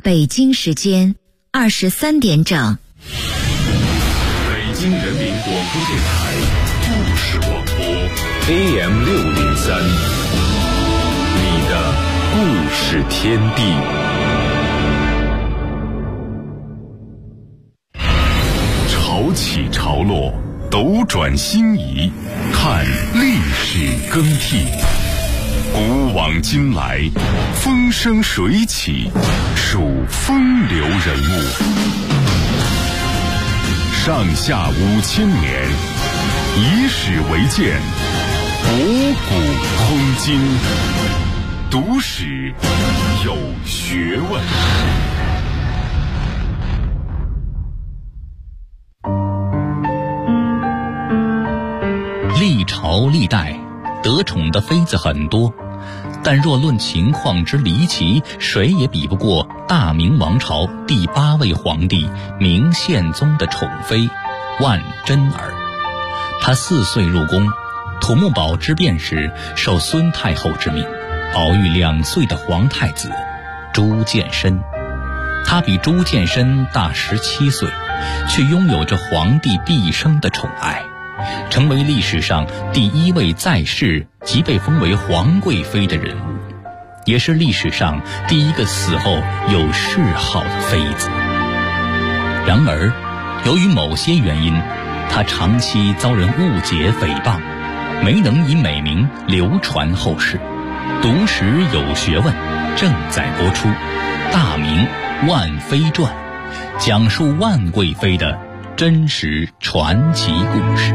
北京时间23点整。 北京人民广播电台故事广播 AM603，你的故事天地。潮起潮落，斗转星移，看历史更替。古往今来，风生水起，数风流人物。上下5000年，以史为鉴，博古通今。读史有学问。 历朝历代得宠的妃子很多，但若论情况之离奇，谁也比不过大明王朝第8位皇帝明宪宗的宠妃万贞儿。她4岁入宫，土木堡之变时受孙太后之命，保育2岁的皇太子朱见深。他比朱见深大17岁，却拥有着皇帝毕生的宠爱，成为历史上第1位在世即被封为皇贵妃的人物，也是历史上第1个死后有谥号的妃子。然而，由于某些原因，她长期遭人误解诽谤，没能以美名流传后世。读史有学问正在播出《大明万妃传》，讲述万贵妃的真实传奇故事。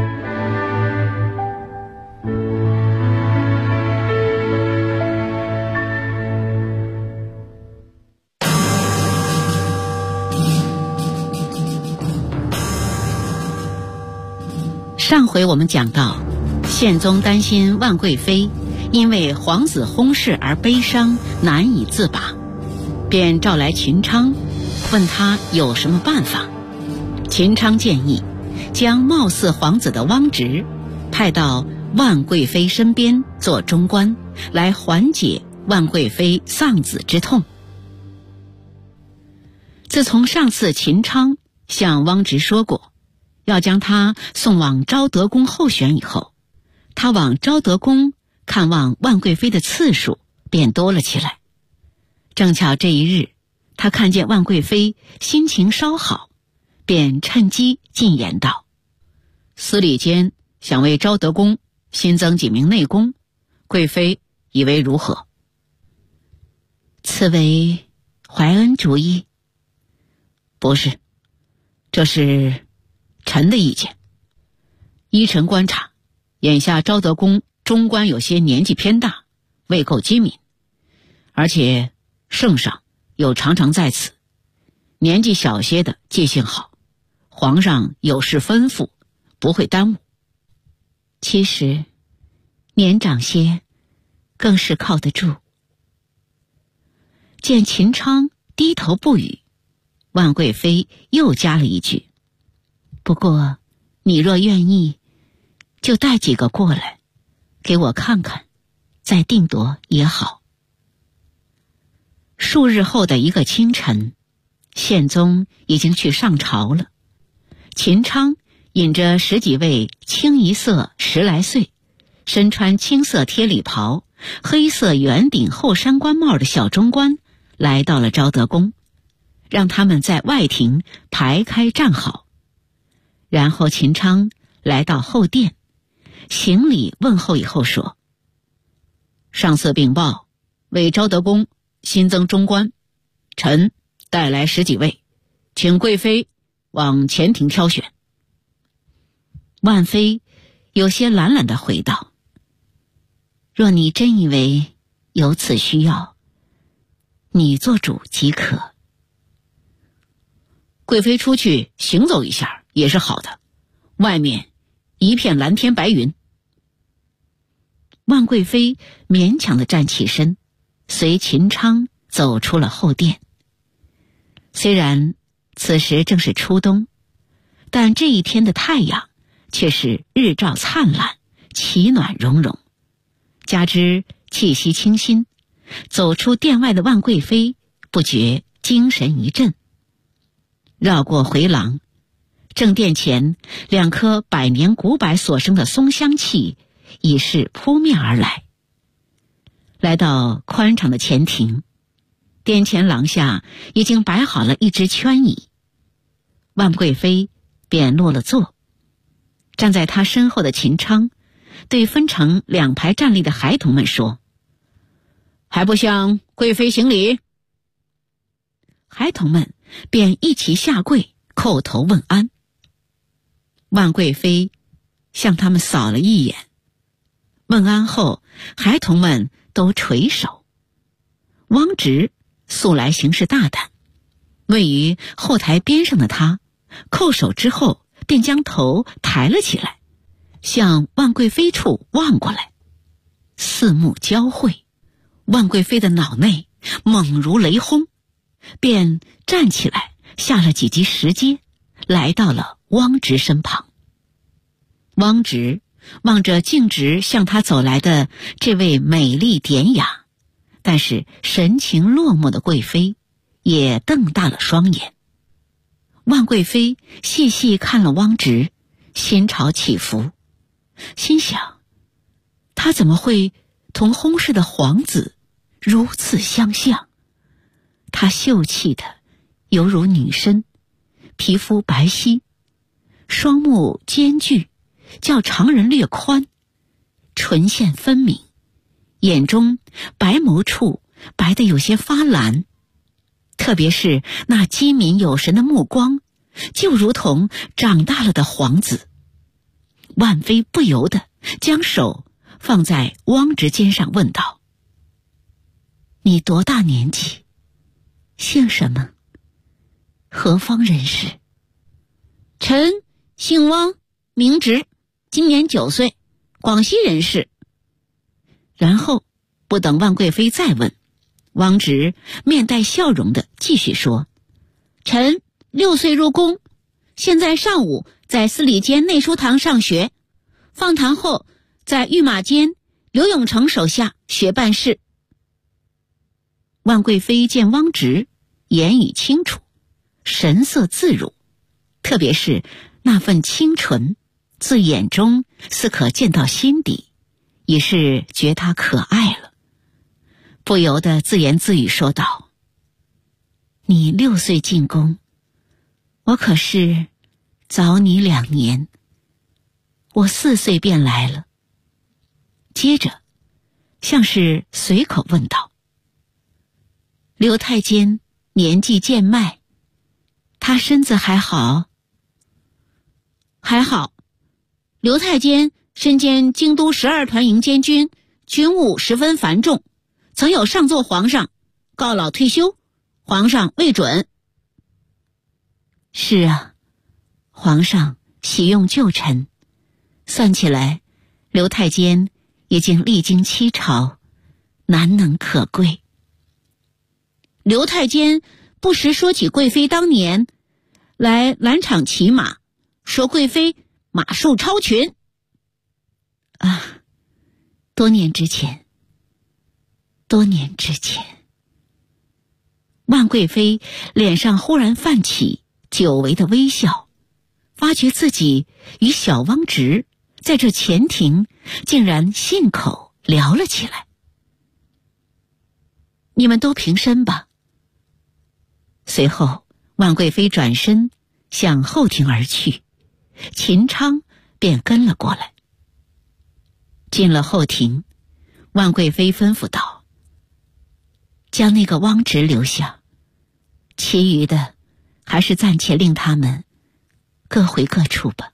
上回我们讲到，宪宗担心万贵妃因为皇子薨逝而悲伤难以自拔，便召来秦昌，问他有什么办法。秦昌建议将貌似皇子的汪直派到万贵妃身边做中官，来缓解万贵妃丧子之痛。自从上次秦昌向汪直说过要将他送往昭德宫候选以后，他往昭德宫看望万贵妃的次数便多了起来。正巧这一日，他看见万贵妃心情稍好，便趁机进言道：司礼监想为昭德宫新增几名内宫，贵妃以为如何？此为怀恩主意？不是，这是臣的意见。依臣观察，眼下昭德宫中官有些年纪偏大，未够机敏，而且圣上又常常在此，年纪小些的记性好，皇上有事吩咐，不会耽误。其实年长些更是靠得住。见秦昌低头不语，万贵妃又加了一句：不过你若愿意，就带几个过来给我看看，再定夺也好。数日后的一个清晨，宪宗已经去上朝了。秦昌引着10几位清一色10来岁，身穿青色贴里袍、黑色圆顶后山官帽的小中官来到了昭德宫，让他们在外庭排开站好。然后秦昌来到后殿，行礼问候以后说：上次禀报，为昭德宫新增中官，臣带来10几位，请贵妃往前庭挑选。万妃有些懒懒地回道：若你真以为有此需要，你做主即可。贵妃出去行走一下也是好的，外面一片蓝天白云。万贵妃勉强地站起身，随秦昌走出了后殿。虽然此时正是初冬，但这一天的太阳却是日照灿烂，奇暖融融。加之气息清新，走出殿外的万贵妃不觉精神一振。绕过回廊，正殿前2棵百年古柏所生的松香气已是扑面而来。来到宽敞的前庭，殿前廊下已经摆好了一只圈椅，万贵妃便落了座。站在她身后的秦昌对分成2排站立的孩童们说：“还不向贵妃行礼？”孩童们便一齐下跪叩头问安。万贵妃向他们扫了一眼，问安后，孩童们都垂首。汪直素来行事大胆，位于后台边上的他叩首之后，便将头抬了起来，向万贵妃处望过来。四目交汇，万贵妃的脑内猛如雷轰，便站起来下了几级石阶，来到了汪直身旁。汪直望着径直向他走来的这位美丽典雅但是神情落寞的贵妃，也瞪大了双眼。万贵妃细细看了汪直，心潮起伏，心想他怎么会同薨逝的皇子如此相像？他秀气的犹如女生，皮肤白皙，双目间距较常人略宽，唇线分明，眼中白眸处白得有些发蓝，特别是那机敏有神的目光，就如同长大了的皇子。万妃不由得将手放在汪直肩上问道：“你多大年纪？姓什么？何方人士？”“臣姓汪，名直，今年9岁，广西人士。”然后不等万贵妃再问，汪直面带笑容地继续说：“臣6岁入宫，现在上午在司礼监内书堂上学，放堂后在御马监刘永成手下学办事。”万贵妃见汪直言语清楚，神色自如，特别是那份清纯，自眼中似可见到心底，已是觉他可爱了，不由得自言自语说道：“你6岁进宫，我可是早你2年，我4岁便来了。”接着像是随口问道：“刘太监年纪渐迈，他身子还好？”“还好。刘太监身兼京都12团营监军，军务十分繁重，曾有上奏皇上告老退休，皇上未准。”“是啊，皇上喜用旧臣，算起来刘太监已经历经7朝，难能可贵。”“刘太监不时说起贵妃当年来兰场骑马，说贵妃马术超群。”“啊，多年之前。万贵妃脸上忽然泛起久违的微笑，发觉自己与小汪直在这前庭竟然信口聊了起来。“你们都平身吧。”随后万贵妃转身向后庭而去，秦昌便跟了过来。进了后庭，万贵妃吩咐道：“将那个汪直留下，其余的还是暂且令他们各回各处吧。”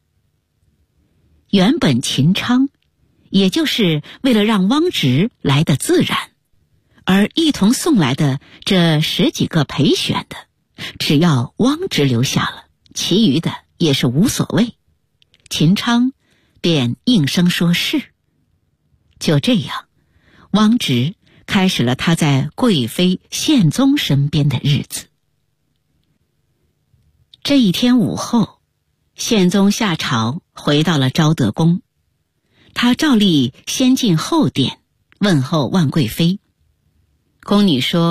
原本秦昌也就是为了让汪直来得自然，而一同送来的这10几个陪选的，只要汪直留下了，其余的也是无所谓。秦昌便应声说是。就这样，汪直开始了他在贵妃宪宗身边的日子。这一天午后，宪宗下朝回到了昭德宫，他照例先进后殿问候万贵妃。宫女说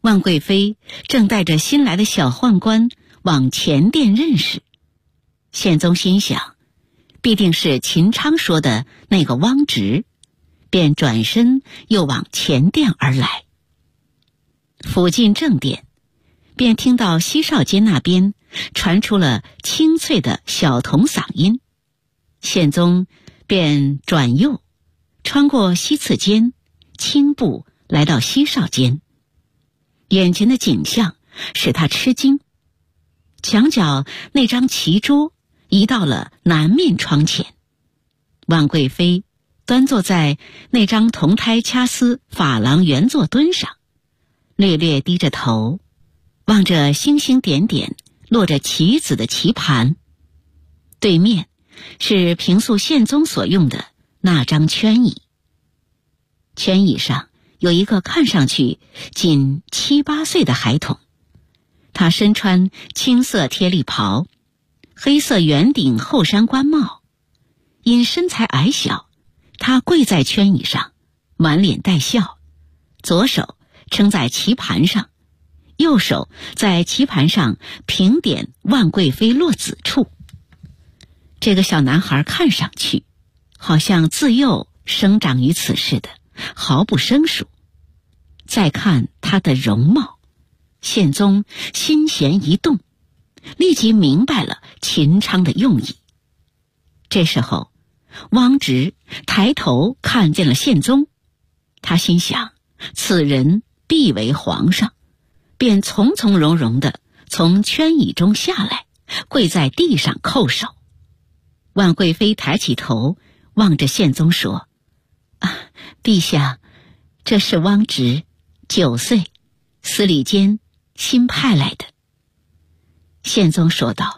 万贵妃正带着新来的小宦官往前殿认识。宪宗心想，必定是秦昌说的那个汪直，便转身又往前殿而来。甫进正殿，便听到西少监那边传出了清脆的小童嗓音。宪宗便转右，穿过西次间，轻步来到西少监。眼前的景象使他吃惊，墙角那张棋桌移到了南面窗前，万贵妃端坐在那张铜胎掐丝珐琅圆坐墩上，略略低着头，望着星星点点落着棋子的棋盘。对面是平素宪宗所用的那张圈椅，圈椅上有一个看上去仅7、8岁的孩童，他身穿青色贴力袍，黑色圆顶厚衫官帽，因身材矮小，他跪在圈椅上，满脸带笑，左手撑在棋盘上，右手在棋盘上平点万贵妃落子处。这个小男孩看上去好像自幼生长于此似的，毫不生疏。再看他的容貌，宪宗心弦一动，立即明白了秦昌的用意。这时候，汪直抬头看见了宪宗，他心想此人必为皇上，便从从容容地从圈椅中下来，跪在地上叩首。万贵妃抬起头望着宪宗说：陛下，这是汪直9岁，司礼监新派来的。宪宗说道：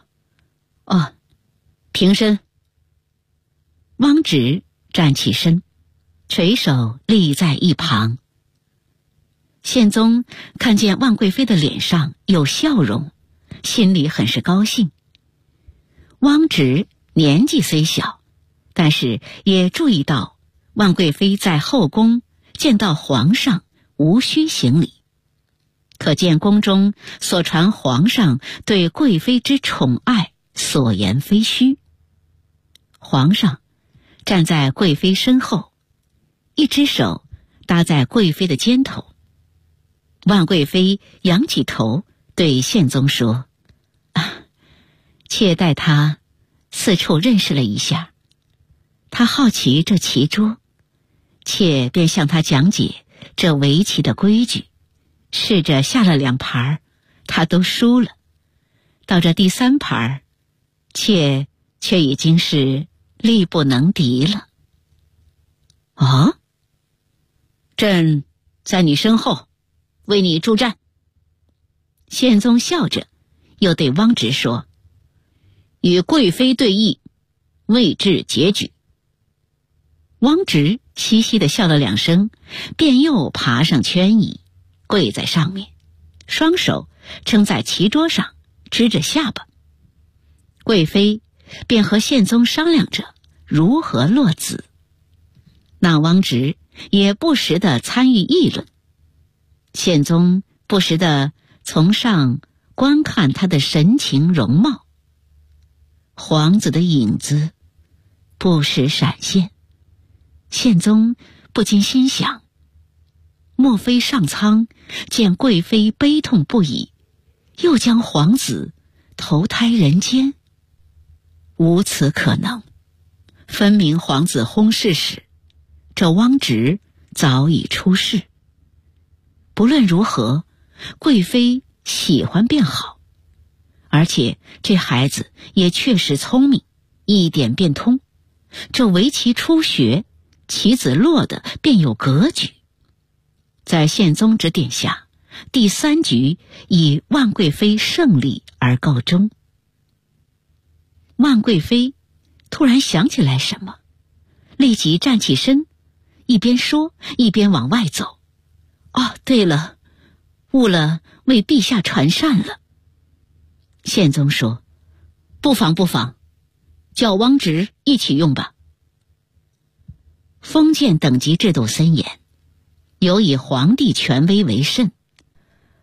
平身。汪直站起身，垂手立在一旁。宪宗看见万贵妃的脸上有笑容，心里很是高兴。汪直年纪虽小，但是也注意到万贵妃在后宫见到皇上无需行礼，可见宫中所传皇上对贵妃之宠爱所言非虚。皇上站在贵妃身后，一只手搭在贵妃的肩头。万贵妃仰起头对宪宗说：妾带他四处认识了一下，他好奇这棋桌，妾便向他讲解这围棋的规矩，试着下了2盘，他都输了。到这第3盘，妾却已经是力不能敌了。朕在你身后为你助战。宪宗笑着又对汪直说：与贵妃对弈，未至结局。汪直嘻嘻地笑了2声，便又爬上圈椅，跪在上面，双手撑在棋桌上，支着下巴。贵妃便和宪宗商量着如何落子，那汪直也不时地参与议论。宪宗不时地从上观看他的神情容貌，皇子的影子不时闪现。宪宗不禁心想，莫非上苍见贵妃悲痛不已，又将皇子投胎人间？无此可能，分明皇子薨逝时，这汪直早已出世。不论如何，贵妃喜欢便好，而且这孩子也确实聪明，一点便通。这围棋初学，棋子落得便有格局。在宪宗指点下，第3局以万贵妃胜利而告终。万贵妃突然想起来什么，立即站起身，一边说一边往外走。对了，误了为陛下传膳了。宪宗说：不妨，叫汪直一起用吧。封建等级制度森严，有以皇帝权威为甚，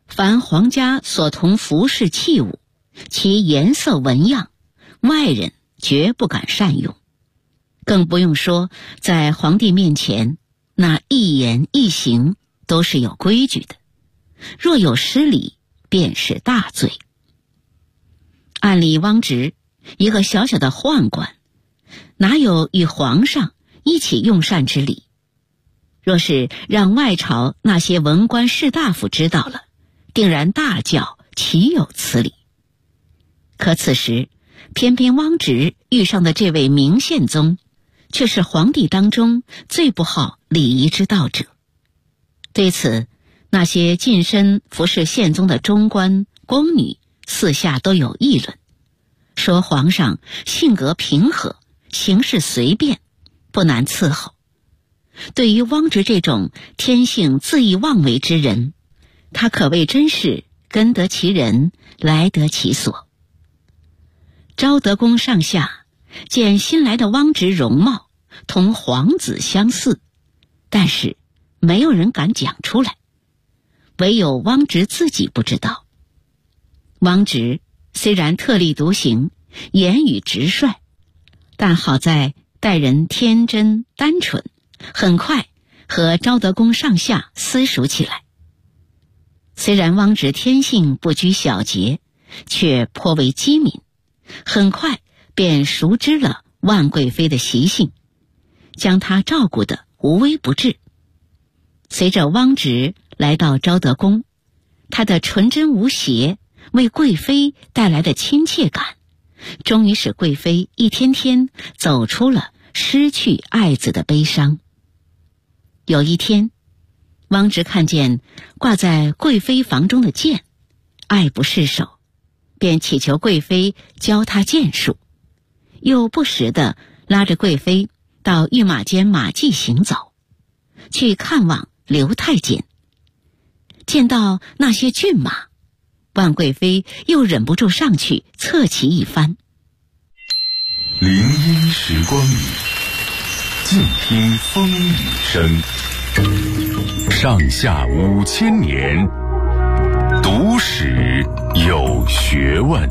凡皇家所同服饰器物，其颜色纹样，外人绝不敢善用，更不用说在皇帝面前，那一言一行都是有规矩的，若有失礼，便是大罪。按理汪直一个小小的宦官，哪有与皇上一起用膳之理？若是让外朝那些文官士大夫知道了，定然大叫岂有此理。可此时偏偏汪直遇上的这位明宪宗，却是皇帝当中最不好礼仪之道者。对此，那些近身服侍宪宗的中官宫女四下都有议论，说皇上性格平和，行事随便，不难伺候。对于汪直这种天性恣意妄为之人，他可谓真是跟得其人，来得其所。昭德宫上下见新来的汪直容貌同皇子相似，但是没有人敢讲出来，唯有汪直自己不知道。汪直虽然特立独行，言语直率，但好在待人天真单纯，很快和昭德宫上下私熟起来。虽然汪直天性不拘小节，却颇为机敏，很快便熟知了万贵妃的习性，将她照顾得无微不至。随着汪直来到昭德宫，他的纯真无邪为贵妃带来的亲切感，终于使贵妃一天天走出了失去爱子的悲伤。有一天，汪直看见挂在贵妃房中的剑，爱不释手，便祈求贵妃教他剑术，又不时地拉着贵妃到御马监马驥行走，去看望刘太监。见到那些骏马，万贵妃又忍不住上去侧骑一番。 林荫时光里，静听风雨声。上下5000年，读史有学问。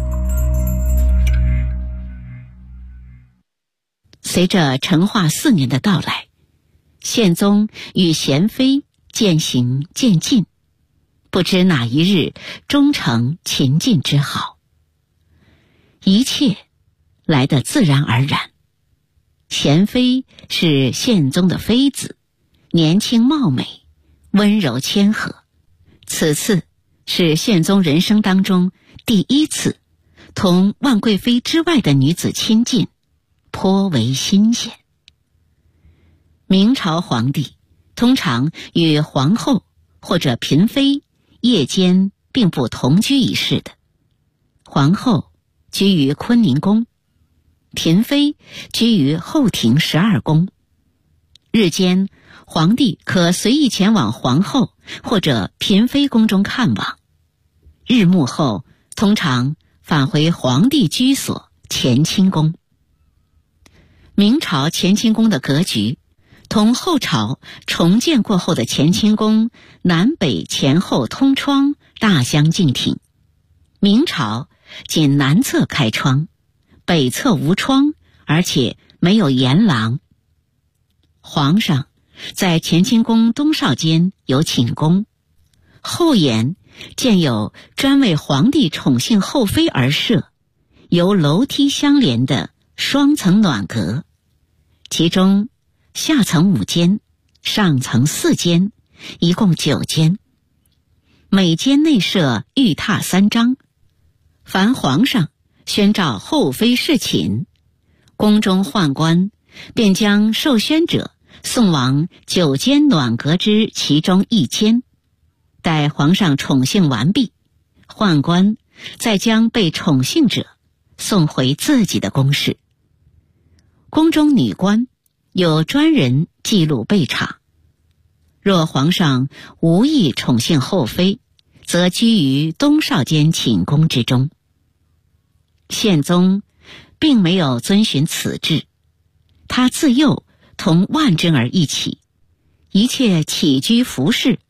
随着成化4年的到来，宪宗与贤妃渐行渐近，不知哪一日终成秦晋之好。一切来得自然而然。贤妃是宪宗的妃子，年轻貌美，温柔谦和。此次是宪宗人生当中第一次同万贵妃之外的女子亲近，颇为新鲜。明朝皇帝通常与皇后或者嫔妃夜间并不同居一室的，皇后居于坤宁宫，嫔妃居于后庭12宫。日间皇帝可随意前往皇后或者嫔妃宫中看望，日暮后通常返回皇帝居所乾清宫。明朝乾清宫的格局同后朝重建过后的乾清宫南北前后通窗大相径庭。明朝仅南侧开窗，北侧无窗，而且没有檐廊。皇上在乾清宫东少间有寝宫，后檐建有专为皇帝宠幸后妃而设，由楼梯相连的双层暖阁，其中下层5间，上层4间，一共9间。每间内设御榻3张，凡皇上宣召后妃侍寝，宫中宦官便将受宣者送往9间暖阁之其中1间，待皇上宠幸完毕，宦官再将被宠幸者送回自己的宫室。宫中女官有专人记录备查，若皇上无意宠幸后妃，则居于东少间寝宫之中。宪宗并没有遵循此制，他自幼同万贞儿一起，一切起居服饰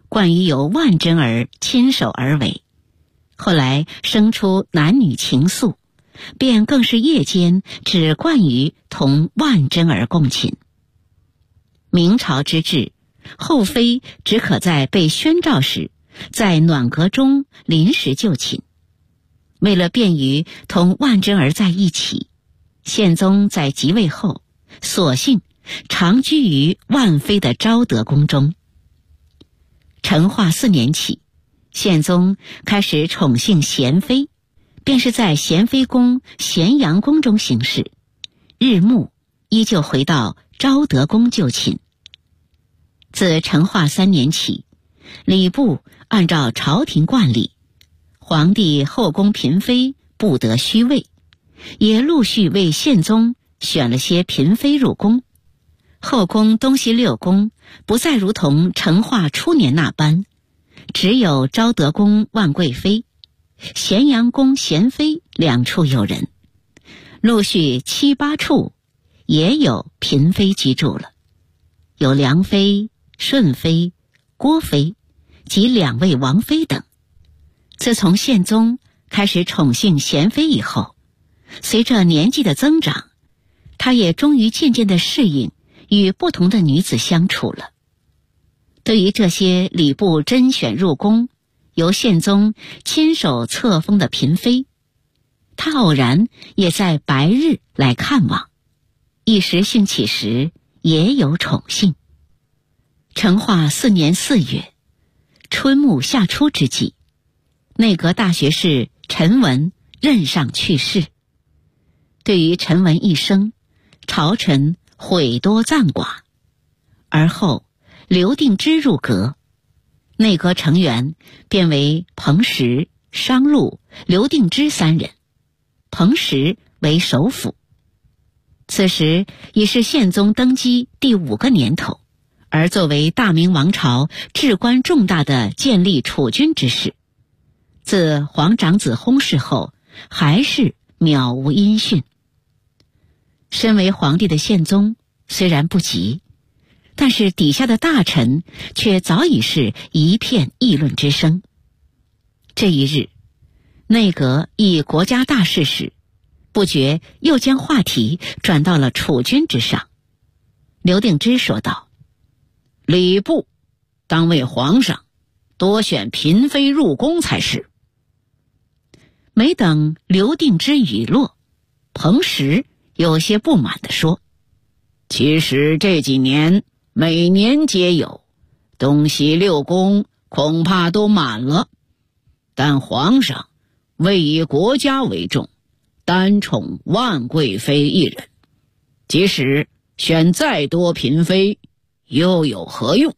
冠于由万贞儿亲手而为，后来生出男女情愫，便更是夜间只惯于同万贞儿共寝。明朝之治，后妃只可在被宣召时在暖阁中临时就寝。为了便于同万贞儿在一起，宪宗在即位后索性长居于万妃的昭德宫中。成化4年起，宪宗开始宠幸贤妃，便是在贤妃宫咸阳宫中行事，日暮依旧回到昭德宫就寝。自成化3年起，礼部按照朝廷惯例，皇帝后宫嫔妃不得虚位，也陆续为宪宗选了些嫔妃入宫。后宫东西6宫不再如同成化初年那般，只有昭德宫万贵妃、咸阳宫贤妃2处有人，陆续7、8处也有嫔妃居住了，有梁妃、顺妃、郭妃及2位王妃等。自从宪宗开始宠幸贤妃以后，随着年纪的增长，他也终于渐渐地适应与不同的女子相处了。对于这些礼部甄选入宫，由宪宗亲手册封的嫔妃，他偶然也在白日来看望，一时兴起时也有宠幸。成化4年4月，春暮夏初之际，内阁大学士陈文任上去世。对于陈文一生，朝臣悔多赞寡。而后刘定之入阁，内阁成员变为彭实、商禄、刘定之3人，彭实为首辅。此时已是宪宗登基第5个年头，而作为大明王朝至关重大的建立储君之事，自皇长子薨逝后，还是渺无音讯。身为皇帝的宪宗虽然不急，但是底下的大臣却早已是一片议论之声。这一日，内阁议国家大事时，不觉又将话题转到了储君之上。刘定之说道：“礼部当为皇上多选嫔妃入宫才是。”没等刘定之语落，彭实有些不满地说：“其实这几年每年皆有，东西6宫恐怕都满了，但皇上未以国家为重，单宠万贵妃1人，即使选再多嫔妃，又有何用？”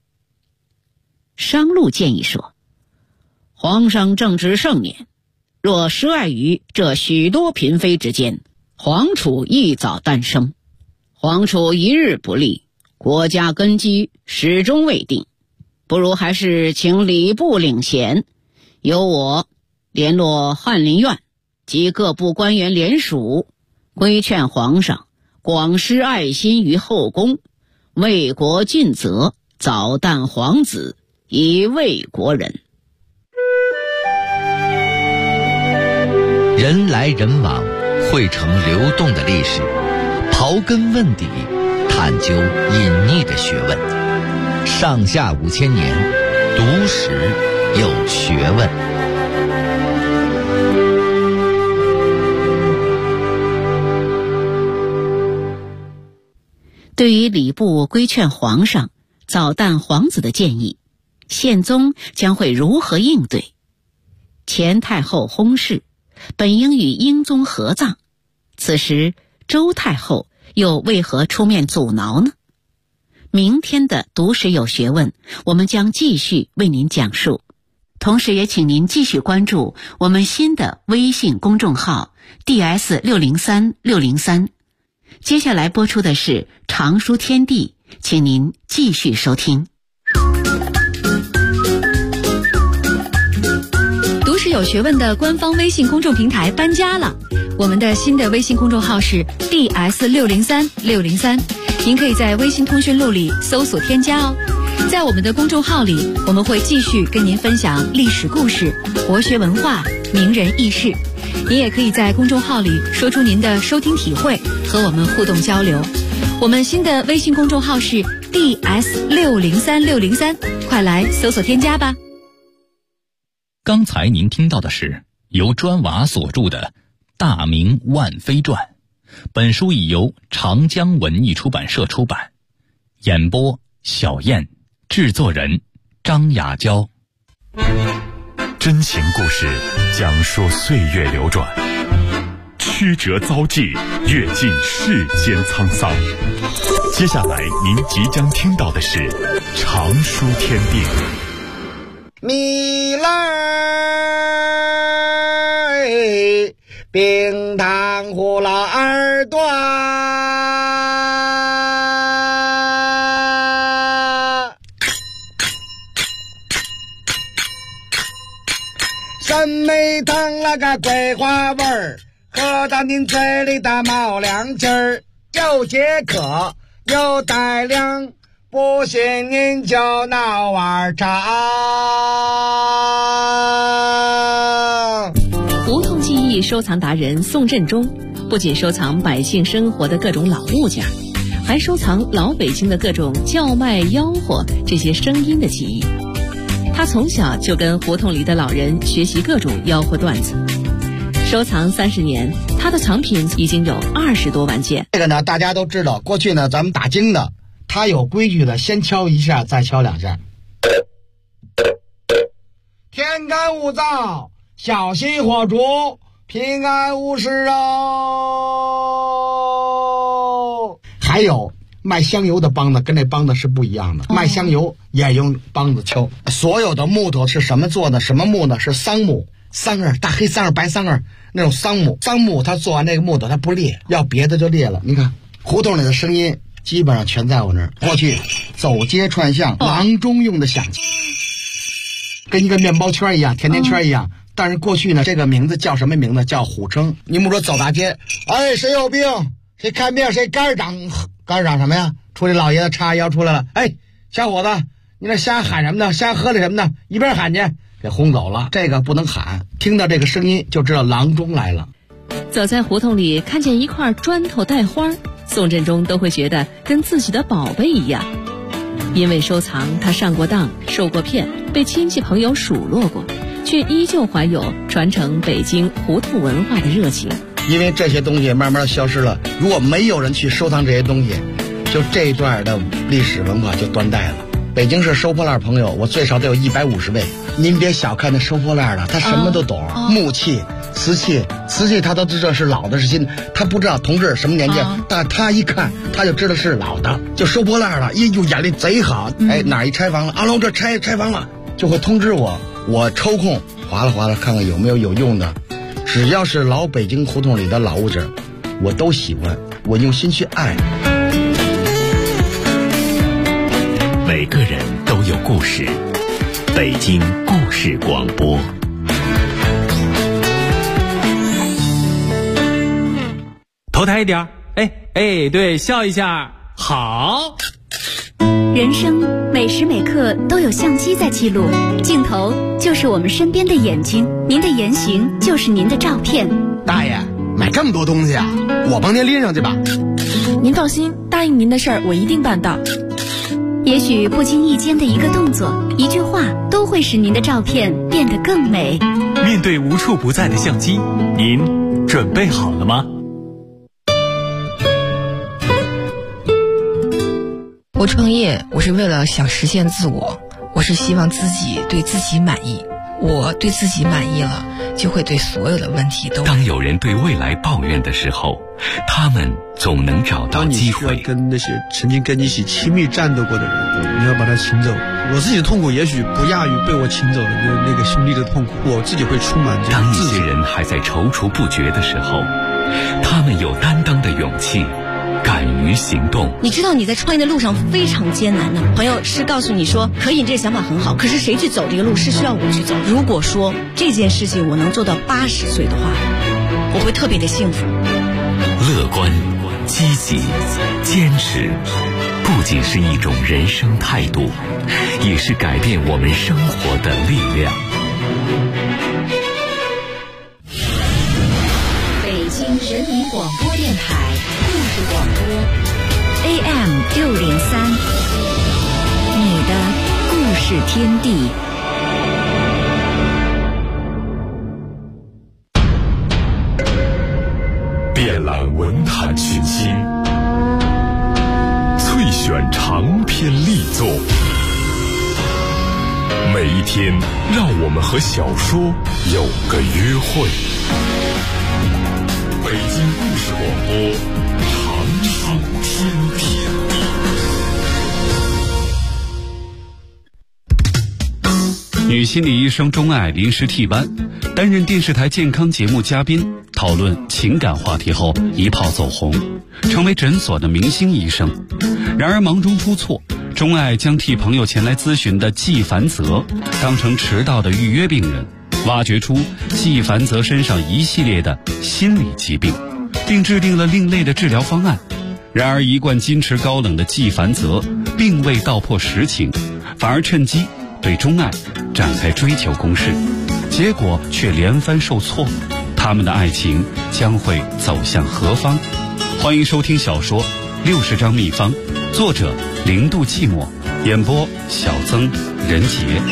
商禄建议说：“皇上正值盛年，若失爱于这许多嫔妃之间，皇储一早诞生，皇储一日不立，国家根基始终未定，不如还是请礼部领衔，由我联络翰林院及各部官员联署，规劝皇上广施爱心于后宫，为国尽责，早诞皇子，以慰国人。” 人来人往，汇成流动的历史，刨根问底，探究隐匿的学问。上下5000年，读史有学问。 对于礼部规劝皇上早诞皇子的建议，宪宗将会如何应对？前太后薨逝，本应与英宗合葬，此时周太后又为何出面阻挠呢？明天的读史有学问，我们将继续为您讲述，同时也请您继续关注我们新的微信公众号 DS603603。接下来播出的是常书天地，请您继续收听。 读史有学问的官方微信公众平台搬家了，我们的新的微信公众号是 DS603603，您可以在微信通讯录里搜索添加哦。 在我们的公众号里，我们会继续跟您分享历史故事、国学文化、名人轶事。您也可以在公众号里说出您的收听体会，和我们互动交流。我们新的微信公众号是 DS603603，快来搜索添加吧。 刚才您听到的是由砖瓦所著的《大明万妃传》，本书已由长江文艺出版社出版。演播小燕，制作人张雅娇。 真情故事讲述岁月流转，曲折遭际，阅尽世间沧桑。接下来您即将听到的是常书天地。 米来冰糖葫芦二段，三梅汤那个桂花味儿，喝到您嘴里的冒凉气儿，又解渴又带凉，不信您就闹碗茶。 胡同记忆收藏达人宋振中不仅收藏百姓生活的各种老物件，还收藏老北京的各种叫卖吆喝这些声音的记忆。他从小就跟胡同里的老人学习各种吆喝段子，收藏30年，他的藏品已经有20多万件。 这个呢，大家都知道，过去呢，咱们打更的，他有规矩的，先敲一下，再敲2下。天干物燥，小心火烛，平安无事哦。还有卖香油的梆子跟这梆子是不一样的，卖香油也用梆子敲。所有的木头是什么做的？什么木呢？是桑木，桑儿，大黑桑儿、白桑儿那种桑木。桑木它做完这个木头它不裂，要别的就裂了。你看胡同里的声音基本上全在我那儿。过去走街串巷，郎中用的响器，跟一个面包圈一样，甜甜圈一样。但是过去呢，这个名字叫什么名字？叫虎称。你们说走大街，哎，谁有病？谁看病？谁肝长？肝长什么呀？出去老爷子叉腰出来了，哎，小伙子，你那瞎喊什么呢？瞎喝的什么呢？一边喊去，给轰走了。这个不能喊，听到这个声音就知道郎中来了。 走在胡同里，看见一块砖头带花，宋振中都会觉得跟自己的宝贝一样。因为收藏，他上过当，受过骗，被亲戚朋友数落过，却依旧怀有传承北京胡同文化的热情。 因为这些东西慢慢消失了，如果没有人去收藏这些东西，就这一段的历史文化就断代了。北京市收破烂朋友，我最少得有150位。您别小看那收破烂的，他什么都懂，木器、瓷器他都知道是老的是新的，他不知道同志什么年纪，但他一看他就知道是老的，就收破烂了。哟，眼力贼好，哎，哪一拆房了？阿龙这拆房了，就会通知我，我抽空划拉看看有没有用的。只要是老北京胡同里的老物件，我都喜欢，我用心去爱。 每个人都有故事，北京故事广播。 头抬一点，哎，对，笑一下，好。 人生每时每刻都有相机在记录，镜头就是我们身边的眼睛，您的言行就是您的照片。 大爷，买这么多东西啊，我帮您拎上去吧。 您放心，答应您的事儿我一定办到。 也许不经意间的一个动作、一句话，都会使您的照片变得更美。 面对无处不在的相机，您准备好了吗？ 我创业，我是为了想实现自我，我是希望自己对自己满意。我对自己满意了，就会对所有的问题都。 当有人对未来抱怨的时候，他们总能找到机会。 当你需要跟那些曾经跟你一起亲密战斗过的人，你要把他请走。我自己的痛苦也许不亚于被我请走的那个兄弟的痛苦，我自己会充满这当一些人还在踌躇不决的时候，他们有担当的勇气，敢于行动。 你知道你在创业的路上非常艰难的，朋友是告诉你说可以，这想法很好，可是谁去走这个路是需要我去走。如果说这件事情我能做到80岁的话，我会特别的幸福。 乐观、 积极、坚持，不仅是一种人生态度，也是改变我们生活的力量。 北京人民广播电台故事广播 AM603，你的故事天地。 遍览文坛群星，萃选长篇力作，每一天让我们和小说有个约会。北京故事广播，长长天地。 女心理医生钟爱临时替班，担任电视台健康节目嘉宾，讨论情感话题后一炮走红，成为诊所的明星医生。然而忙中出错，钟爱将替朋友前来咨询的纪凡泽当成迟到的预约病人，挖掘出纪凡泽身上一系列的心理疾病，并制定了另类的治疗方案。然而一贯矜持高冷的纪凡泽并未道破实情，反而趁机对钟爱展开追求攻势，结果却连番受挫。他们的爱情将会走向何方？欢迎收听小说《60张秘方》，作者0度寂寞，演播小曾、任杰。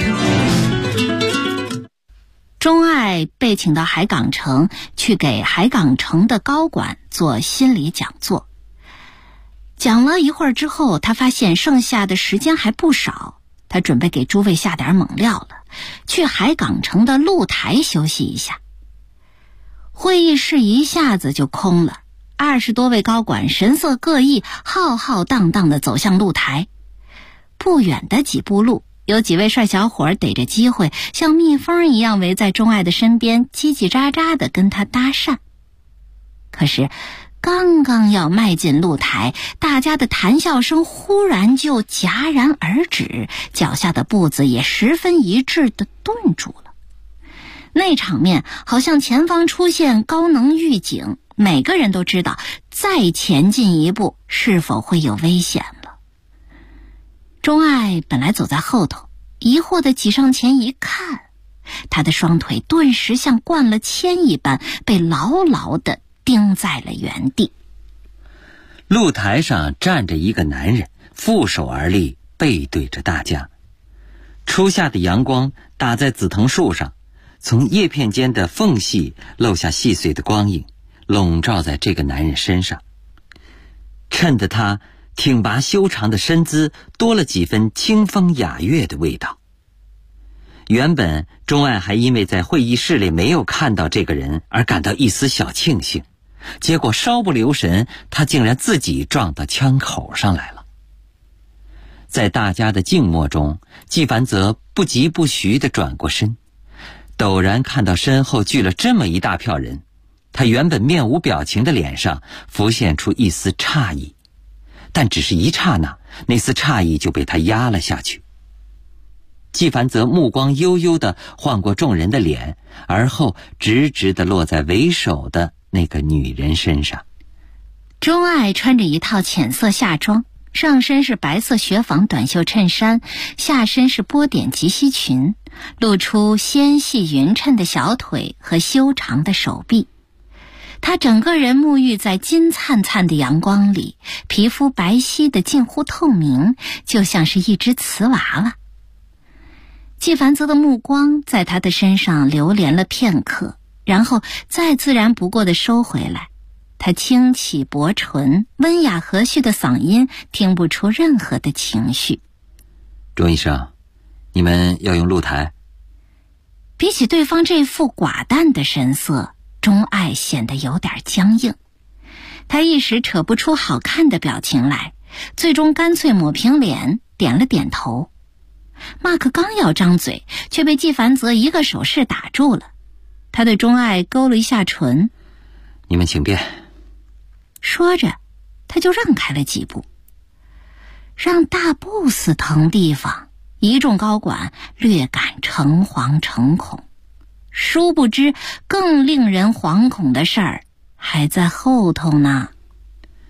钟爱被请到海港城去给海港城的高管做心理讲座。讲了一会儿之后，他发现剩下的时间还不少，他准备给诸位下点猛料了，去海港城的露台休息一下。会议室一下子就空了，20多位高管神色各异，浩浩荡荡地走向露台。不远的几步路，有几位帅小伙逮着机会，像蜜蜂一样围在钟爱的身边，叽叽喳喳地跟他搭讪。可是刚刚要迈进露台，大家的谈笑声忽然就戛然而止，脚下的步子也十分一致地顿住了。那场面好像前方出现高能预警，每个人都知道再前进一步是否会有危险了。钟爱本来走在后头，疑惑地挤上前一看，他的双腿顿时像灌了铅一般，被牢牢地钉在了原地。 露台上站着一个男人，负手而立，背对着大家。初夏的阳光打在紫藤树上，从叶片间的缝隙漏下细碎的光影，笼罩在这个男人身上，衬得他挺拔修长的身姿多了几分清风雅乐的味道。原本钟爱还因为在会议室里没有看到这个人而感到一丝小庆幸，结果稍不留神，他竟然自己撞到枪口上来了。在大家的静默中，纪凡泽不疾不徐地转过身，陡然看到身后聚了这么一大票人，他原本面无表情的脸上浮现出一丝诧异，但只是一刹那，那丝诧异就被他压了下去。纪凡泽目光悠悠地晃过众人的脸，而后直直地落在为首的那个女人身上。 钟爱穿着一套浅色夏装，上身是白色雪纺短袖衬衫，下身是波点及膝裙，露出纤细匀称的小腿和修长的手臂。她整个人沐浴在金灿灿的阳光里，皮肤白皙的近乎透明，就像是一只瓷娃娃。纪凡泽的目光在她的身上流连了片刻，然后再自然不过的收回来。他轻启薄唇，温雅和煦的嗓音听不出任何的情绪。 钟医生，你们要用露台。 比起对方这副寡淡的神色，钟爱显得有点僵硬。他一时扯不出好看的表情来，最终干脆抹平脸，点了点头。马克刚要张嘴，却被纪凡泽一个手势打住了。他对钟爱勾了一下唇， 你们请便。 说着他就让开了几步。让大 boss 腾地方，一众高管略感诚惶诚恐。殊不知更令人惶恐的事儿还在后头呢。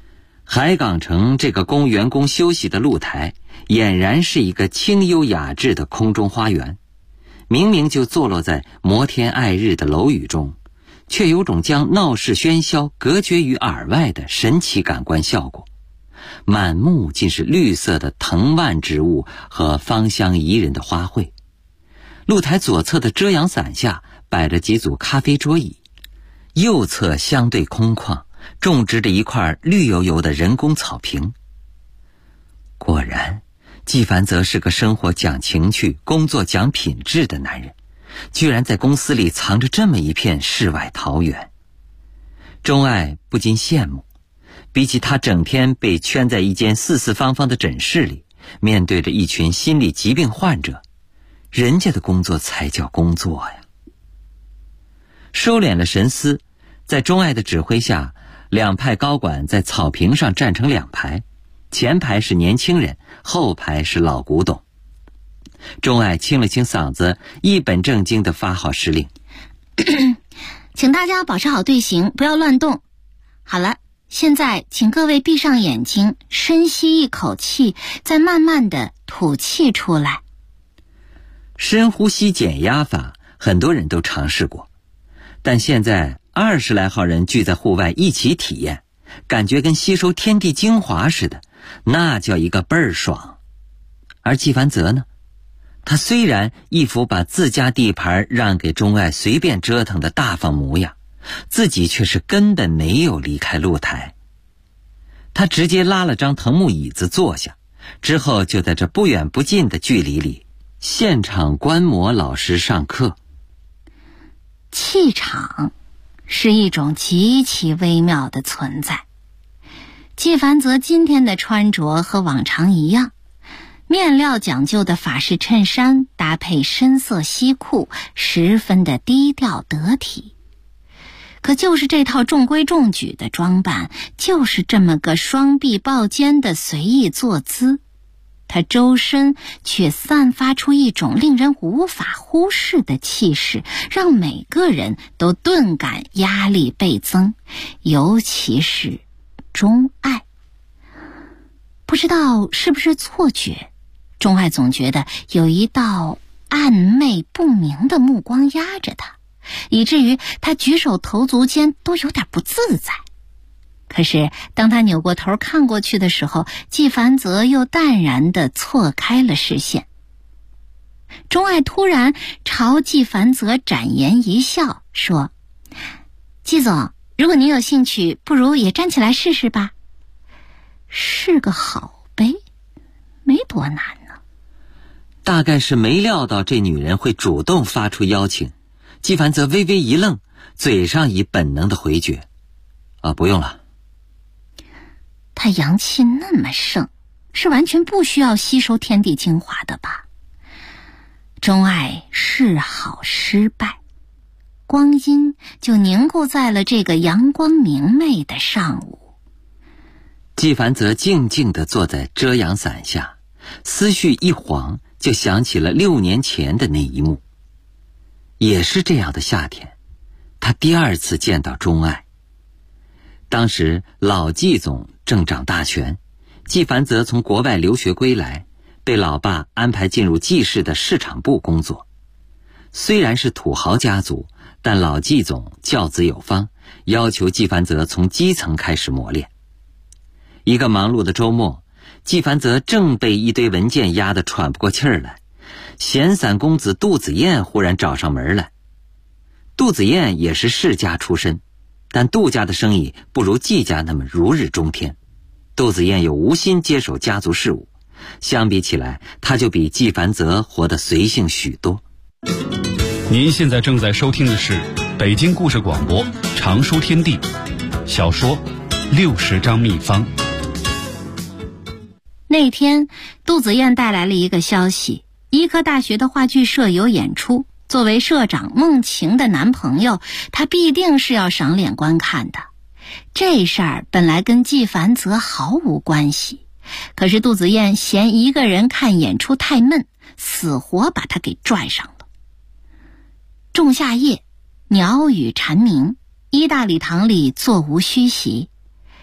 海港城这个供员工休息的露台，俨然是一个清幽雅致的空中花园。明明就坐落在摩天爱日的楼宇中，却有种将闹市喧嚣隔绝于耳外的神奇感官效果。满目尽是绿色的藤蔓植物和芳香宜人的花卉。露台左侧的遮阳伞下摆着几组咖啡桌椅，右侧相对空旷，种植着一块绿油油的人工草坪。果然，纪凡泽是个生活讲情趣、工作讲品质的男人，居然在公司里藏着这么一片世外桃源。钟爱不禁羡慕，比起他整天被圈在一间四四方方的诊室里，面对着一群心理疾病患者，人家的工作才叫工作呀。收敛了神思，在钟爱的指挥下，两派高管在草坪上站成两排，前排是年轻人，后排是老古董。钟爱清了清嗓子，一本正经地发号施令请大家保持好队形，不要乱动。好了，现在请各位闭上眼睛，深吸一口气，再慢慢地吐气出来。 深呼吸减压法很多人都尝试过，但现在20来号人聚在户外一起体验，感觉跟吸收天地精华似的，那叫一个倍儿爽。而纪凡泽呢，他虽然一副把自家地盘让给钟爱随便折腾的大方模样，自己却是根本没有离开露台。他直接拉了张藤木椅子坐下，之后就在这不远不近的距离里现场观摩老师上课。 气场是一种极其微妙的存在。纪凡泽今天的穿着和往常一样，面料讲究的法式衬衫搭配深色西裤，十分的低调得体。可就是这套中规中矩的装扮，就是这么个双臂抱肩的随意坐姿，他周身却散发出一种令人无法忽视的气势，让每个人都顿感压力倍增，尤其是钟爱。不知道是不是错觉，钟爱总觉得有一道暧昧不明的目光压着他，以至于他举手投足间都有点不自在。可是当他扭过头看过去的时候，纪凡泽又淡然地错开了视线。钟爱突然朝纪凡泽展颜一笑，说：纪总，如果您有兴趣，不如也站起来试试吧。是个好呗，没多难呢。 大概是没料到这女人会主动发出邀请，纪凡泽微微一愣，嘴上以本能的回绝：不用了。 他阳气那么盛，是完全不需要吸收天地精华的吧？钟爱示好失败，光阴就凝固在了这个阳光明媚的上午。 纪凡泽静静地坐在遮阳伞下，思绪一晃就想起了6年前的那一幕。也是这样的夏天，他第2次见到钟爱。当时老纪总正掌大权，纪凡泽从国外留学归来，被老爸安排进入纪氏的市场部工作。虽然是土豪家族，但老纪总教子有方，要求纪凡泽从基层开始磨练。一个忙碌的周末，纪凡泽正被一堆文件压得喘不过气儿来，闲散公子杜子燕忽然找上门来。杜子燕也是世家出身，但杜家的生意不如纪家那么如日中天，杜子燕又无心接手家族事务，相比起来，他就比纪凡泽活得随性许多。 您现在正在收听的是北京故事广播常书天地小说60张秘方。 那天杜子燕带来了一个消息，医科大学的话剧社有演出，作为社长孟晴的男朋友，他必定是要赏脸观看的。这事儿本来跟纪凡泽毫无关系，可是杜子燕嫌一个人看演出太闷，死活把他给拽上了。仲夏夜，鸟语蝉鸣，医大礼堂里座无虚席。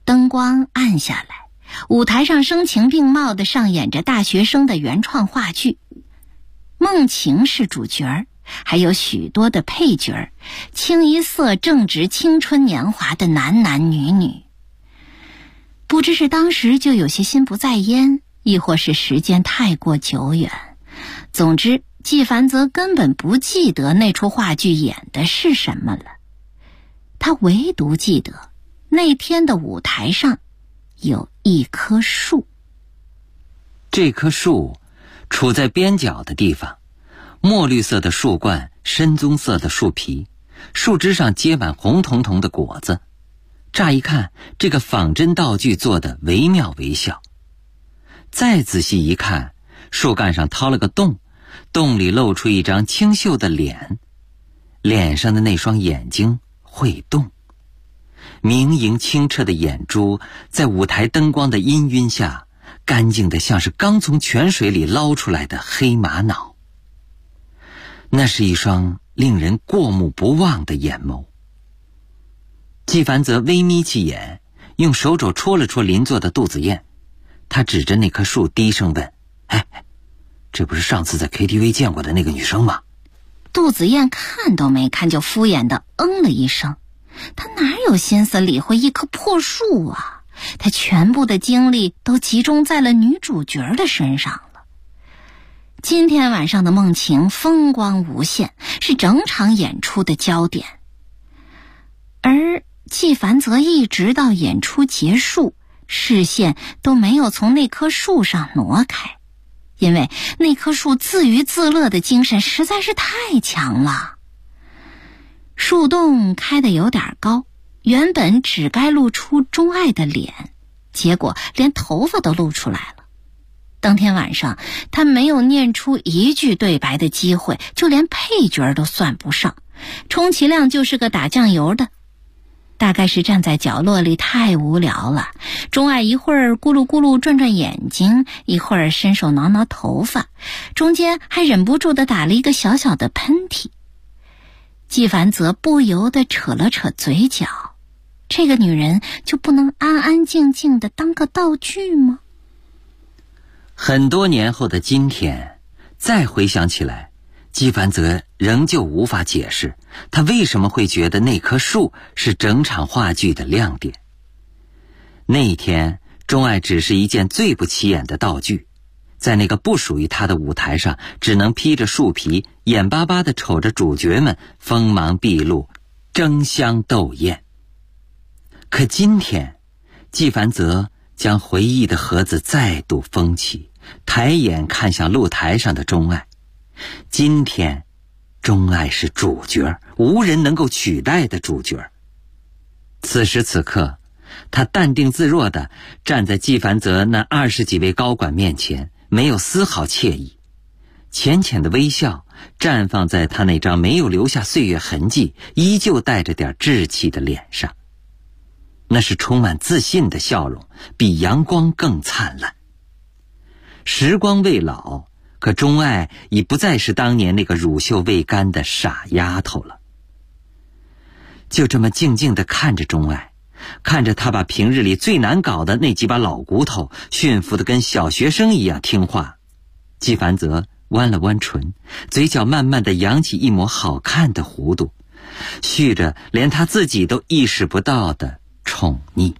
灯光暗下来，舞台上声情并茂地上演着大学生的原创话剧。梦晴是主角，还有许多的配角，清一色正值青春年华的男男女女。不知是当时就有些心不在焉，亦或是时间太过久远，总之纪梵则根本不记得那出话剧演的是什么了。他唯独记得那天的舞台上有一棵树。 这棵树处在边角的地方，墨绿色的树冠，深棕色的树皮，树枝上结满红彤彤的果子。乍一看，这个仿真道具做得惟妙惟肖。再仔细一看，树干上掏了个洞，洞里露出一张清秀的脸，脸上的那双眼睛会动，明莹清澈的眼珠在舞台灯光的氤氲下，干净的像是刚从泉水里捞出来的黑玛瑙。那是一双令人过目不忘的眼眸。纪梵则微眯起眼，用手肘戳了戳邻座的杜子燕，他指着那棵树低声问：哎，这不是上次在 KTV 见过的那个女生吗？ 杜子燕看都没看就敷衍地了一声，他哪有心思理会一棵破树啊？他全部的精力都集中在了女主角的身上了。今天晚上的梦晴风光无限，是整场演出的焦点。而纪梵则一直到演出结束，视线都没有从那棵树上挪开，因为那棵树自娱自乐的精神实在是太强了。树洞开得有点高，原本只该露出钟爱的脸，结果连头发都露出来了。当天晚上他没有念出一句对白的机会，就连配角都算不上，充其量就是个打酱油的。大概是站在角落里太无聊了，钟爱一会儿咕噜咕噜转转眼睛，一会儿伸手挠挠头发，中间还忍不住地打了一个小小的喷嚏。纪梵则不由地扯了扯嘴角，这个女人就不能安安静静地当个道具吗？ 很多年后的今天，再回想起来，纪梵则仍旧无法解释他为什么会觉得那棵树是整场话剧的亮点。那一天，钟爱只是一件最不起眼的道具，在那个不属于他的舞台上，只能披着树皮，眼巴巴地瞅着主角们锋芒毕露，争相斗艳。可今天，纪梵则将回忆的盒子再度封起，抬眼看向露台上的钟爱。今天，钟爱是主角，无人能够取代的主角。此时此刻，他淡定自若地站在纪梵则那20几位高管面前，没有丝毫惬意。浅浅的微笑绽放在他那张没有留下岁月痕迹，依旧带着点稚气的脸上。那是充满自信的笑容，比阳光更灿烂。时光未老，可钟爱已不再是当年那个乳臭未干的傻丫头了。就这么静静地看着钟爱，看着她把平日里最难搞的那几把老骨头驯服得跟小学生一样听话，纪梵则弯了弯唇，嘴角慢慢地扬起一抹好看的弧度，蓄着连他自己都意识不到的宠溺。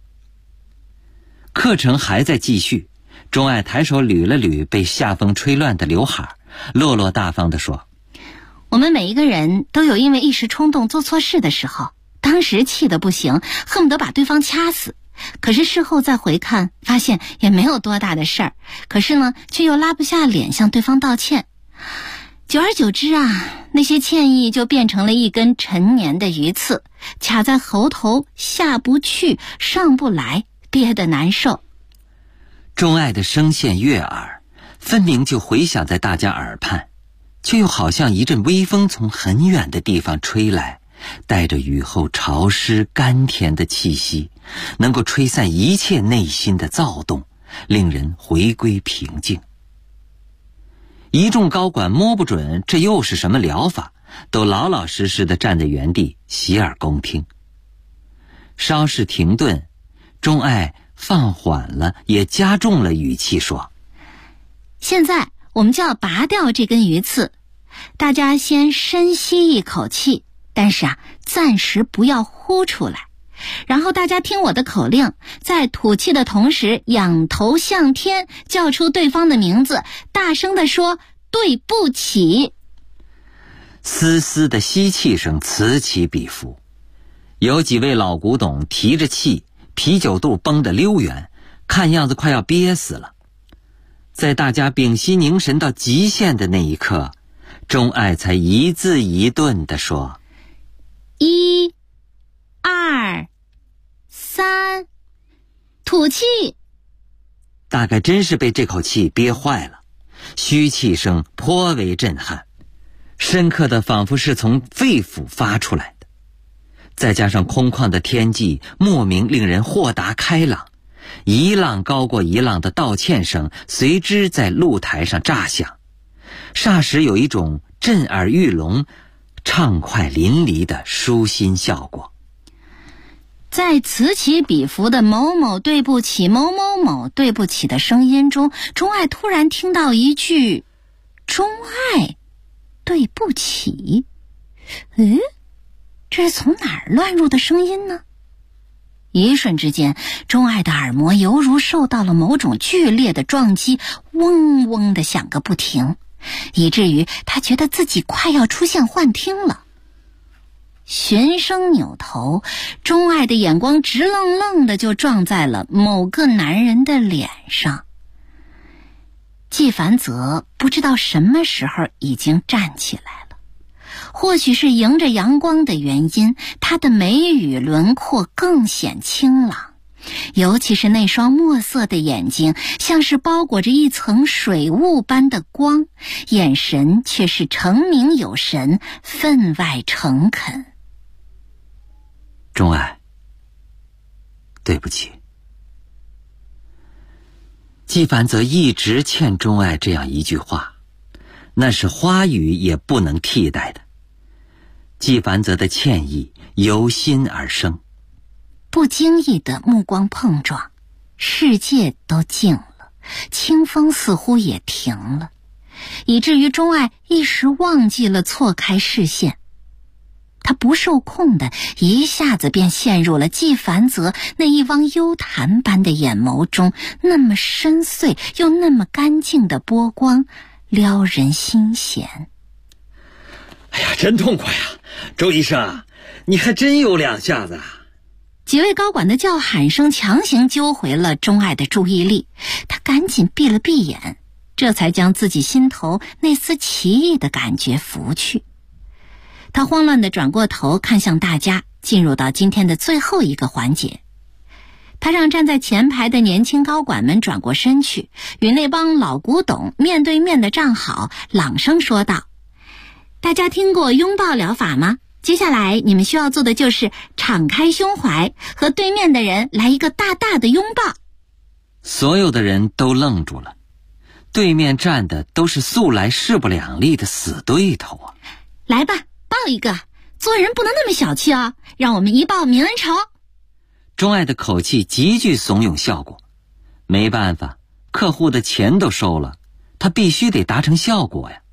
课程还在继续，钟爱抬手捋了捋被夏风吹乱的刘海，落落大方地说： 我们每一个人都有因为一时冲动做错事的时候，当时气得不行，恨不得把对方掐死，可是事后再回看，发现也没有多大的事儿，可是呢，却又拉不下脸向对方道歉。久而久之啊，那些歉意就变成了一根陈年的鱼刺，卡在喉头，下不去，上不来，憋得难受。 钟爱的声线悦耳，分明就回响在大家耳畔，却又好像一阵微风从很远的地方吹来，带着雨后潮湿甘甜的气息，能够吹散一切内心的躁动，令人回归平静。一众高管摸不准这又是什么疗法，都老老实实地站在原地洗耳恭听。稍事停顿， 钟爱放缓了，也加重了语气说： 现在我们就要拔掉这根鱼刺，大家先深吸一口气，但是暂时不要呼出来。然后大家听我的口令，在吐气的同时仰头向天，叫出对方的名字，大声地说对不起。 丝丝的吸气声此起彼伏，有几位老古董提着气，啤酒肚绷得溜圆，看样子快要憋死了。在大家屏息凝神到极限的那一刻，钟爱才一字一顿地说：1、2、3，吐气。大概真是被这口气憋坏了，嘘气声颇为震撼，深刻的仿佛是从肺腑发出来的。再加上空旷的天际，莫名令人豁达开朗，一浪高过一浪的道歉声随之在露台上炸响，霎时有一种震耳欲聋、畅快淋漓的舒心效果。 在此起彼伏的某某对不起某某某对不起的声音中，钟爱突然听到一句钟爱对不起。这是从哪儿乱入的声音呢？一瞬之间，钟爱的耳膜犹如受到了某种剧烈的撞击，嗡嗡地响个不停，以至于他觉得自己快要出现幻听了。循声扭头，钟爱的眼光直愣愣的就撞在了某个男人的脸上。季凡泽不知道什么时候已经站起来了，或许是迎着阳光的原因，他的眉宇轮廓更显清朗，尤其是那双墨色的眼睛像是包裹着一层水雾般的光，眼神却是澄明有神，分外诚恳。 钟爱，对不起。季凡泽一直欠钟爱这样一句话，那是花语也不能替代的。季凡泽的歉意由心而生， 不经意的目光碰撞，世界都静了，清风似乎也停了，以至于钟爱一时忘记了错开视线。他不受控的一下子便陷入了季凡泽那一汪幽潭般的眼眸中，那么深邃又那么干净的波光，撩人心弦。 哎呀，真痛快啊！周医生，你还真有两下子啊！ 几位高管的叫喊声强行揪回了钟爱的注意力，他赶紧闭了闭眼，这才将自己心头那丝奇异的感觉拂去。他慌乱地转过头看向大家，进入到今天的最后一个环节。他让站在前排的年轻高管们转过身去，与那帮老古董面对面地站好，朗声说道：大家听过拥抱疗法吗？接下来你们需要做的就是敞开胸怀，和对面的人来一个大大的拥抱。 所有的人都愣住了，对面站的都是素来势不两立的死对头啊！ 来吧，抱一个，做人不能那么小气哦，让我们一报泯恩仇。 钟爱的口气极具怂恿效果，没办法，客户的钱都收了，他必须得达成效果呀。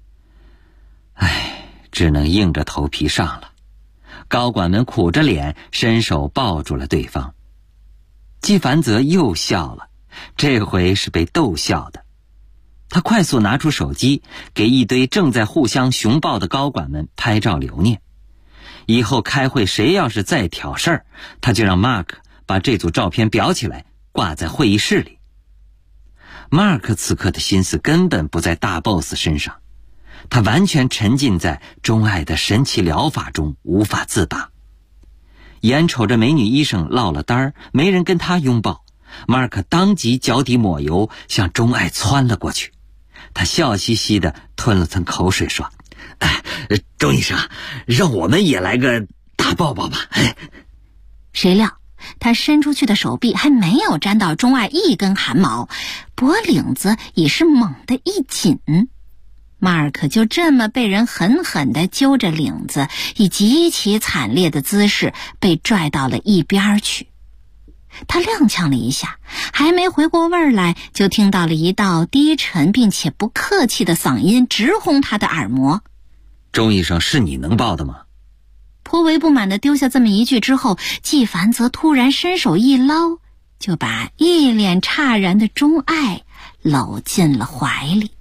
只能硬着头皮上了。高管们苦着脸伸手抱住了对方。季凡泽又笑了，这回是被逗笑的。他快速拿出手机，给一堆正在互相熊抱的高管们拍照留念。以后开会谁要是再挑事儿，他就让 Mark 把这组照片裱起来挂在会议室里。Mark 此刻的心思根本不在大 boss 身上，他完全沉浸在钟爱的神奇疗法中无法自拔。眼瞅着美女医生落了单儿，没人跟他拥抱， Mark 当即脚底抹油向钟爱窜了过去。他笑嘻嘻地吞了吞口水说：钟医生，让我们也来个大抱抱吧。 谁料他伸出去的手臂还没有沾到钟爱一根汗毛，脖领子已是猛地一紧，马尔可就这么被人狠狠地揪着领子，以极其惨烈的姿势被拽到了一边去。 他踉跄了一下，还没回过味儿来，就听到了一道低沉并且不客气的嗓音直轰他的耳膜。 钟医生，是你能报的吗？ 颇为不满地丢下这么一句之后，纪凡则突然伸手一捞，就把一脸诧然的钟爱搂进了怀里。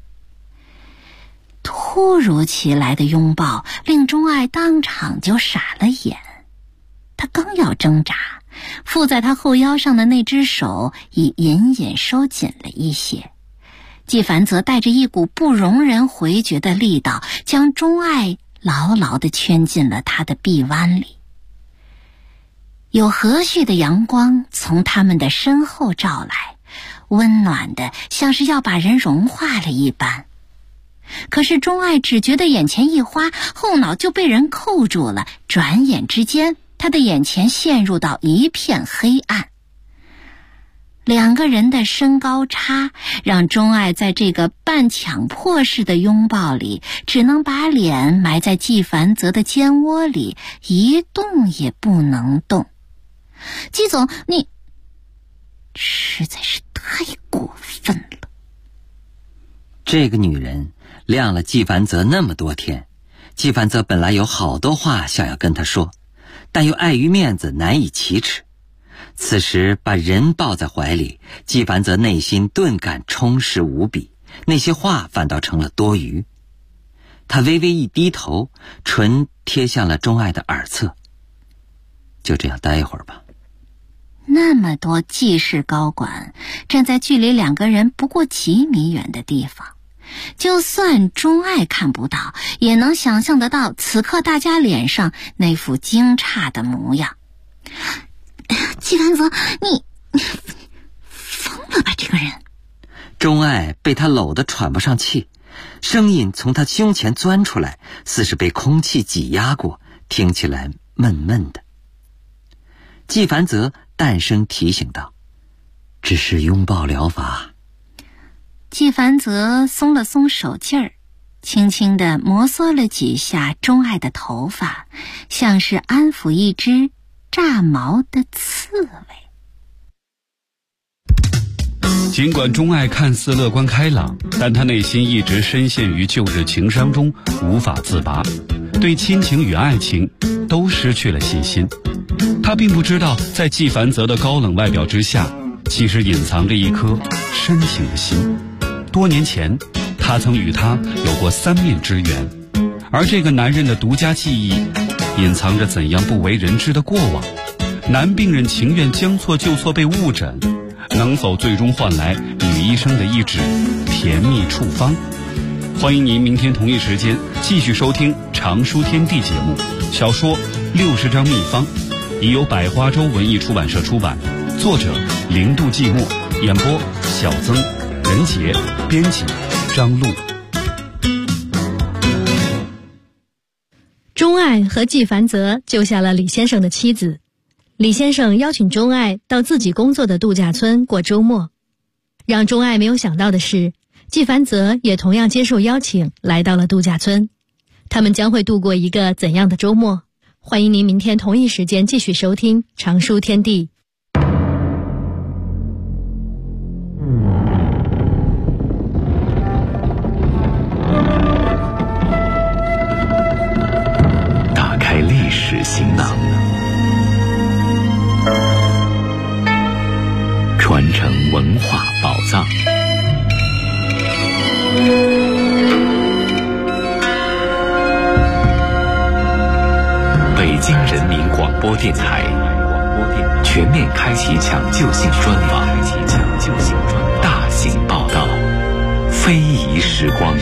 突如其来的拥抱令钟爱当场就傻了眼，他刚要挣扎，附在他后腰上的那只手已隐隐收紧了一些。纪凡则带着一股不容人回绝的力道，将钟爱牢牢地圈进了他的臂弯里。有和煦的阳光从他们的身后照来，温暖的像是要把人融化了一般。可是钟爱只觉得眼前一花，后脑就被人扣住了，转眼之间他的眼前陷入到一片黑暗。两个人的身高差让钟爱在这个半强迫式的拥抱里，只能把脸埋在纪凡泽的肩窝里，一动也不能动。纪总，你实在是太过分了。 这个女人晾了纪凡泽那么多天，纪凡泽本来有好多话想要跟她说，但又碍于面子难以启齿。此时把人抱在怀里，纪凡泽内心顿感充实无比，那些话反倒成了多余。他微微一低头，唇贴向了钟爱的耳侧。就这样待一会儿吧。 那么多纪氏高管站在距离两个人不过几米远的地方，就算钟爱看不到，也能想象得到此刻大家脸上那副惊诧的模样。纪凡泽，你疯了吧这个人？ 钟爱被他搂得喘不上气，声音从他胸前钻出来，似是被空气挤压过，听起来闷闷的。纪凡泽淡声提醒道：只是拥抱疗法。 纪凡泽松了松手劲儿，轻轻地摩挲了几下钟爱的头发，像是安抚一只炸毛的刺猬。 尽管钟爱看似乐观开朗，但他内心一直深陷于旧日情伤中无法自拔，对亲情与爱情都失去了信心。他并不知道，在纪凡泽的高冷外表之下，其实隐藏着一颗深情的心。多年前，他曾与他有过三面之缘，而这个男人的独家记忆隐藏着怎样不为人知的过往。男病人情愿将错就错被误诊，能否最终换来女医生的一纸甜蜜处方？欢迎您明天同一时间继续收听常书天地节目。小说60张秘方已由百花洲文艺出版社出版，作者零度寂寞，演播小曾、任杰，编辑张璐。 钟爱和纪凡泽救下了李先生的妻子。李先生邀请钟爱到自己工作的度假村过周末。让钟爱没有想到的是，纪凡泽也同样接受邀请来到了度假村。他们将会度过一个怎样的周末？欢迎您明天同一时间继续收听常书天地。 打开历史行囊，传承文化宝藏。北京人民广播电台全面开启抢救性专访，大型报道，非遗时光。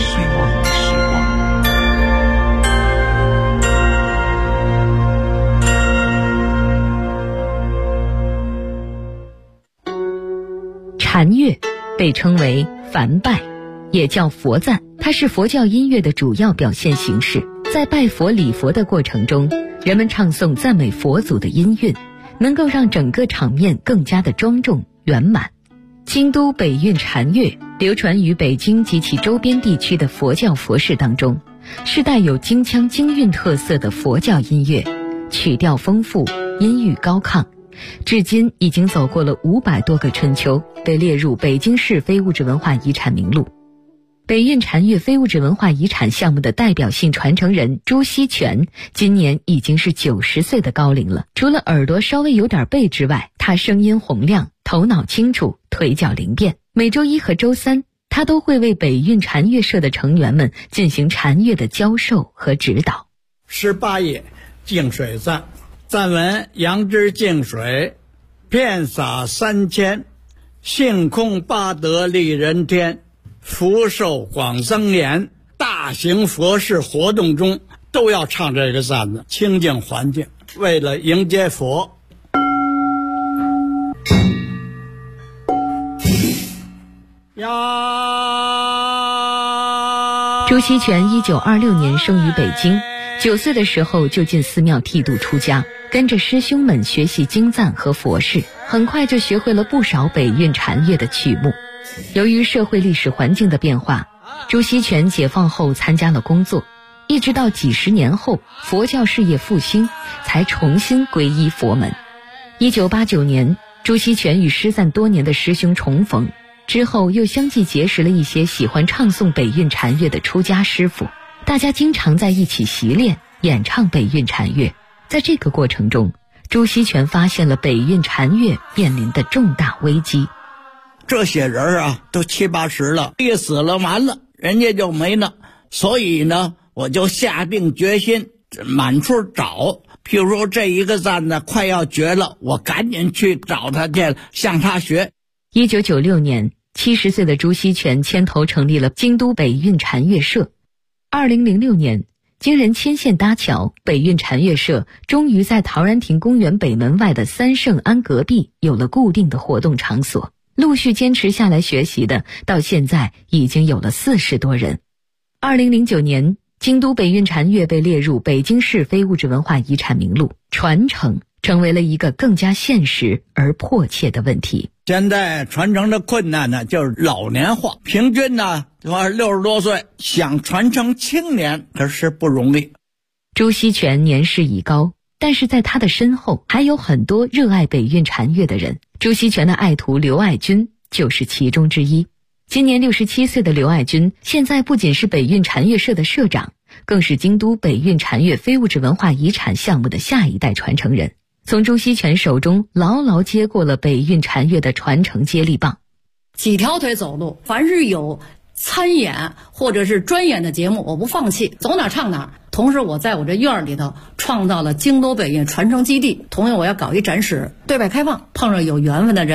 禅乐被称为梵拜，也叫佛赞，它是佛教音乐的主要表现形式。在拜佛礼佛的过程中，人们唱诵赞美佛祖的音韵，能够让整个场面更加的庄重圆满。京都北韵禅乐流传于北京及其周边地区的佛教佛事当中，是带有京腔京韵特色的佛教音乐，曲调丰富，音域高亢， 至今已经走过了500多个春秋，被列入北京市非物质文化遗产名录。北运禅乐非物质文化遗产项目的代表性传承人朱锡全，今年已经是90岁的高龄了。除了耳朵稍微有点背之外，他声音洪亮，头脑清楚，腿脚灵便。每周一和周三，他都会为北运禅乐社的成员们进行禅乐的教授和指导。 18页净水赞，赞文：杨之净水，遍洒3000，性空八德利人天，福寿广增延。大型佛事活动中都要唱这个赞子，清净环境，为了迎接佛。 朱锡全1926年生于北京，9岁的时候就进寺庙剃度出家，跟着师兄们学习经赞和佛事，很快就学会了不少北运禅乐的曲目。由于社会历史环境的变化，朱锡全解放后参加了工作，一直到几十年后佛教事业复兴，才重新皈依佛门。1989年，朱锡全与失散多年的师兄重逢，之后又相继结识了一些喜欢唱诵北运禅乐的出家师傅，大家经常在一起习练演唱北运禅乐。在这个过程中，朱锡全发现了北运禅乐面临的重大危机。 这些人啊，都70、80了，一死了完了，人家就没了。所以呢，我就下定决心满处找。譬如说这一个赞呢快要绝了，我赶紧去找他去，向他学。 1996年，70岁的朱锡全牵头成立了京都北运禅乐社。2006年，经人牵线搭桥，北运禅乐社终于在陶然亭公园北门外的三圣庵隔壁有了固定的活动场所。陆续坚持下来学习的，到现在已经有了40多人。2009年，京都北运禅乐被列入北京市非物质文化遗产名录，传承成为了一个更加现实而迫切的问题。 现在传承的困难呢，就是老年化，平均呢60多岁，想传承青年可是不容易。 朱锡全年事已高，但是在他的身后还有很多热爱北运禅乐的人。朱锡全的爱徒刘爱军就是其中之一。今年67岁的刘爱军，现在不仅是北运禅乐社的社长，更是京都北运禅乐非物质文化遗产项目的下一代传承人，从朱锡全手中牢牢接过了北运禅乐的传承接力棒。 几条腿走路，凡是有参演或者是专演的节目，我不放弃，走哪唱哪。同时我在我这院里头创造了京都北运传承基地，同样我要搞一展示，对外开放，碰上有缘分的人